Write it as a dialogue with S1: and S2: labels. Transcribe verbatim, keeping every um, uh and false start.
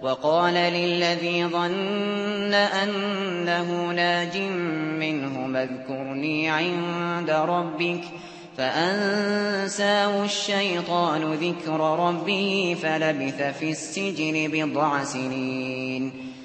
S1: وقال للذي ظن أنه ناج منهما اذكرني عند ربك فأنساه الشيطان ذكر ربه فلبث في السجن بضع سنين